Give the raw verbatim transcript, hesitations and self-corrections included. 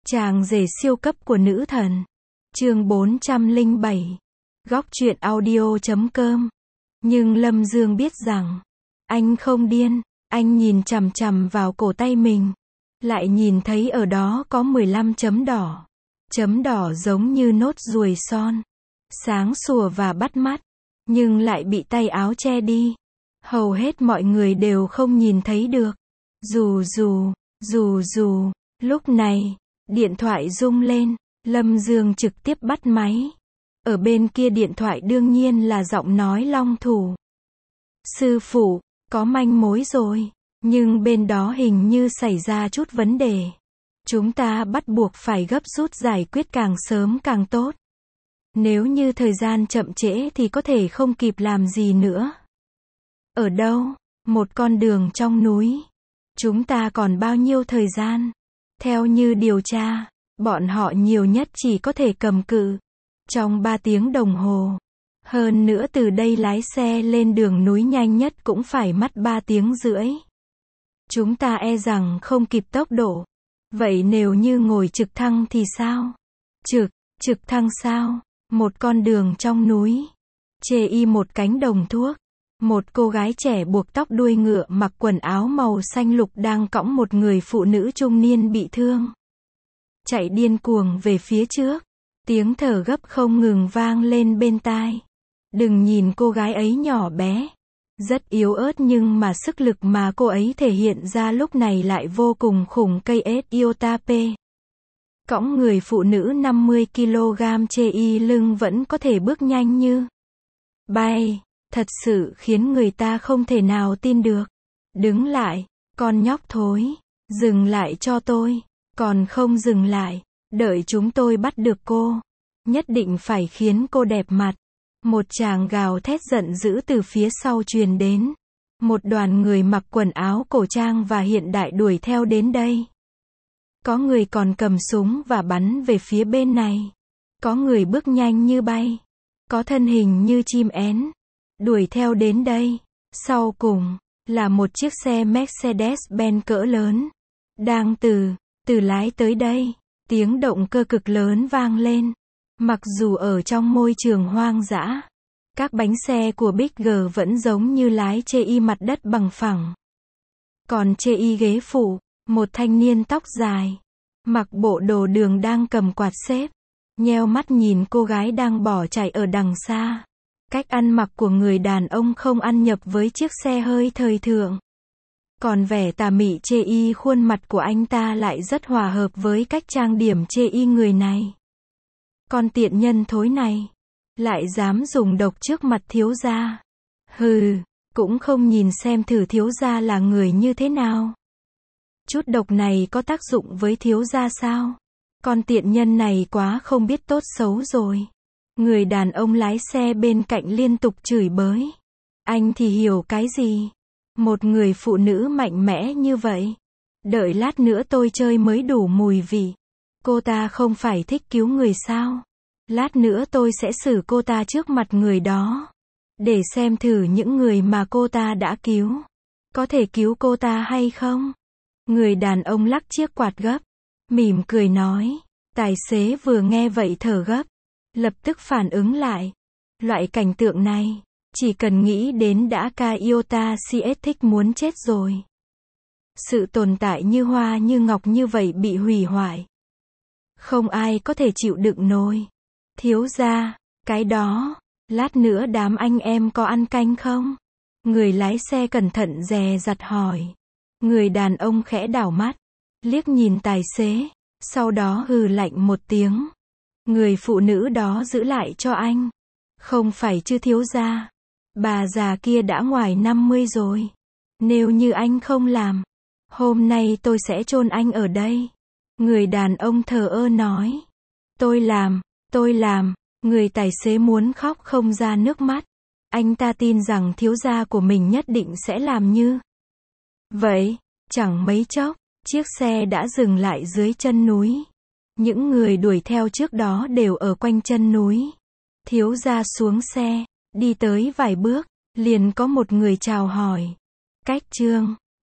Chàng rể siêu cấp của nữ thần. Chương bốn trăm lẻ bảy. Góc truyện audio chấm com. Nhưng Lâm Dương biết rằng, anh không điên, anh nhìn chằm chằm vào cổ tay mình. Lại nhìn thấy ở đó có mười lăm chấm đỏ. Chấm đỏ giống như nốt ruồi son. Sáng sủa và bắt mắt. Nhưng lại bị tay áo che đi. Hầu hết mọi người đều không nhìn thấy được. Dù dù, dù dù, lúc này, điện thoại rung lên, Lâm Dương trực tiếp bắt máy. Ở bên kia điện thoại đương nhiên là giọng nói Long Thủ. Sư phụ, có manh mối rồi, nhưng bên đó hình như xảy ra chút vấn đề. Chúng ta bắt buộc phải gấp rút giải quyết càng sớm càng tốt. Nếu như thời gian chậm trễ thì có thể không kịp làm gì nữa. Ở đâu? Một con đường trong núi. Chúng ta còn bao nhiêu thời gian? Theo như điều tra, bọn họ nhiều nhất chỉ có thể cầm cự trong ba tiếng đồng hồ. Hơn nữa từ đây lái xe lên đường núi nhanh nhất cũng phải mất ba tiếng rưỡi. Chúng ta e rằng không kịp tốc độ. Vậy nếu như ngồi trực thăng thì sao? Trực, trực thăng sao? Một con đường trong núi. Chê y một cánh đồng thuốc. Một cô gái trẻ buộc tóc đuôi ngựa mặc quần áo màu xanh lục đang cõng một người phụ nữ trung niên bị thương. Chạy điên cuồng về phía trước. Tiếng thở gấp không ngừng vang lên bên tai. Đừng nhìn cô gái ấy nhỏ bé. Rất yếu ớt nhưng mà sức lực mà cô ấy thể hiện ra lúc này lại vô cùng khủng cây ét Iota P. Cõng người phụ nữ năm mươi ki lô gam chê y lưng vẫn có thể bước nhanh như bay. Thật sự khiến người ta không thể nào tin được. Đứng lại, con nhóc thối. Dừng lại cho tôi. Còn không dừng lại. Đợi chúng tôi bắt được cô. Nhất định phải khiến cô đẹp mặt. Một chàng gào thét giận dữ từ phía sau truyền đến. Một đoàn người mặc quần áo cổ trang và hiện đại đuổi theo đến đây. Có người còn cầm súng và bắn về phía bên này. Có người bước nhanh như bay. Có thân hình như chim én. Đuổi theo đến đây. Sau cùng, là một chiếc xe Mercedes-Benz cỡ lớn. Đang từ, từ lái tới đây. Tiếng động cơ cực lớn vang lên. Mặc dù ở trong môi trường hoang dã, các bánh xe của Big G vẫn giống như lái chê y mặt đất bằng phẳng. Còn chê y ghế phụ, một thanh niên tóc dài, mặc bộ đồ đường đang cầm quạt xếp, nheo mắt nhìn cô gái đang bỏ chạy ở đằng xa. Cách ăn mặc của người đàn ông không ăn nhập với chiếc xe hơi thời thượng. Còn vẻ tà mị chê y khuôn mặt của anh ta lại rất hòa hợp với cách trang điểm chê y người này. Con tiện nhân thối này, lại dám dùng độc trước mặt thiếu gia. Hừ, cũng không nhìn xem thử thiếu gia là người như thế nào. Chút độc này có tác dụng với thiếu gia sao? Con tiện nhân này quá không biết tốt xấu rồi. Người đàn ông lái xe bên cạnh liên tục chửi bới. Anh thì hiểu cái gì? Một người phụ nữ mạnh mẽ như vậy. Đợi lát nữa tôi chơi mới đủ mùi vị. Cô ta không phải thích cứu người sao? Lát nữa tôi sẽ xử cô ta trước mặt người đó. Để xem thử những người mà cô ta đã cứu. Có thể cứu cô ta hay không? Người đàn ông lắc chiếc quạt gấp. Mỉm cười nói. Tài xế vừa nghe vậy thở gấp. Lập tức phản ứng lại. Loại cảnh tượng này, chỉ cần nghĩ đến đã ca Iota xê ét thích muốn chết rồi. Sự tồn tại như hoa như ngọc như vậy bị hủy hoại. Không ai có thể chịu đựng nổi. Thiếu gia, cái đó, lát nữa đám anh em có ăn canh không? Người lái xe cẩn thận dè dặt hỏi. Người đàn ông khẽ đảo mắt, liếc nhìn tài xế, sau đó hừ lạnh một tiếng. Người phụ nữ đó giữ lại cho anh. Không phải chứ thiếu gia. Bà già kia đã ngoài năm mươi rồi. Nếu như anh không làm, hôm nay tôi sẽ chôn anh ở đây. Người đàn ông thờ ơ nói. Tôi làm, tôi làm. Người tài xế muốn khóc không ra nước mắt. Anh ta tin rằng thiếu gia của mình nhất định sẽ làm như vậy. Chẳng mấy chốc, chiếc xe đã dừng lại dưới chân núi. Những người đuổi theo trước đó đều ở quanh chân núi. Thiếu gia xuống xe, đi tới vài bước, liền có một người chào hỏi. Cách Trương.